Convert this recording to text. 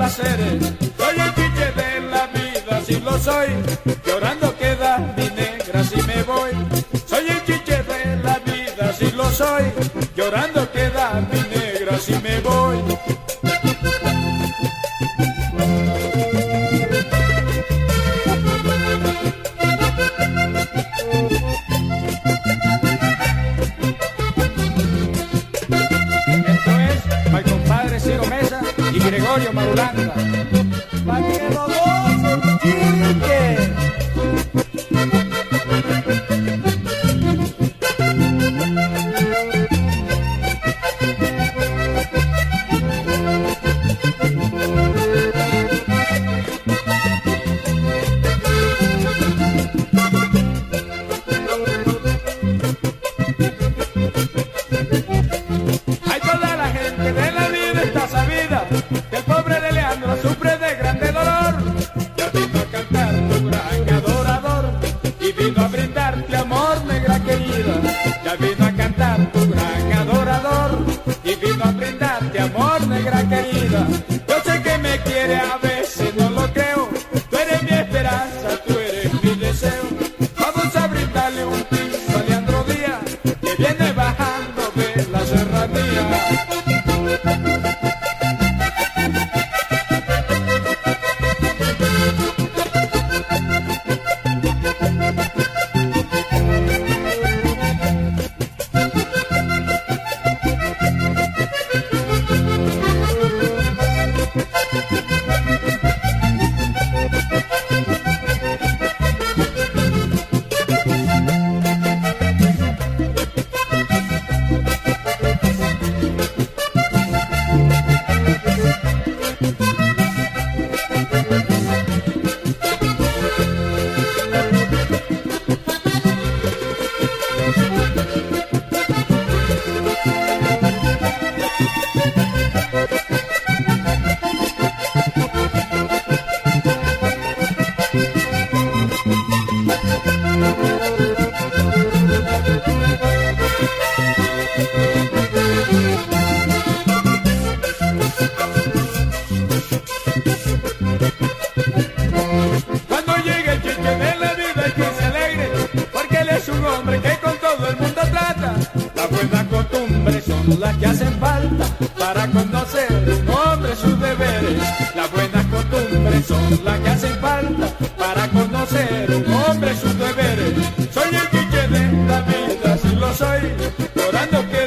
placeres. Soy el chiche de la vida, si lo soy. Llorando queda mi negra si me voy. Soy el chiche de la vida, si lo soy. Llorando queda mi negra si me voy. Y Gregorio Marulanda, pa' que lo gocen, chique. Hay toda la gente de la vida está sabida que el pobre de Leandro sufre de grande dolor. Ya vino a cantar tu gran adorador y vino a brindarte amor, negra querida. Ya vino a cantar tu gran adorador y vino a brindarte amor, negra querida. Yo sé que me quiere, a veces no lo creo. Tú eres mi esperanza, tú eres mi deseo. Vamos a brindarle un piso a Leandro Díaz, que viene bajando de la serranía. Cuando llega el chiche de la vida hay que se alegre, porque él es un hombre que con todo el mundo trata. Las buenas costumbres son las que hacen falta para conocer un hombre sus deberes. Las buenas costumbres son las que hacen falta para conocer un hombre sus deberes. Soy el chiche de la vida, si lo soy, llorando que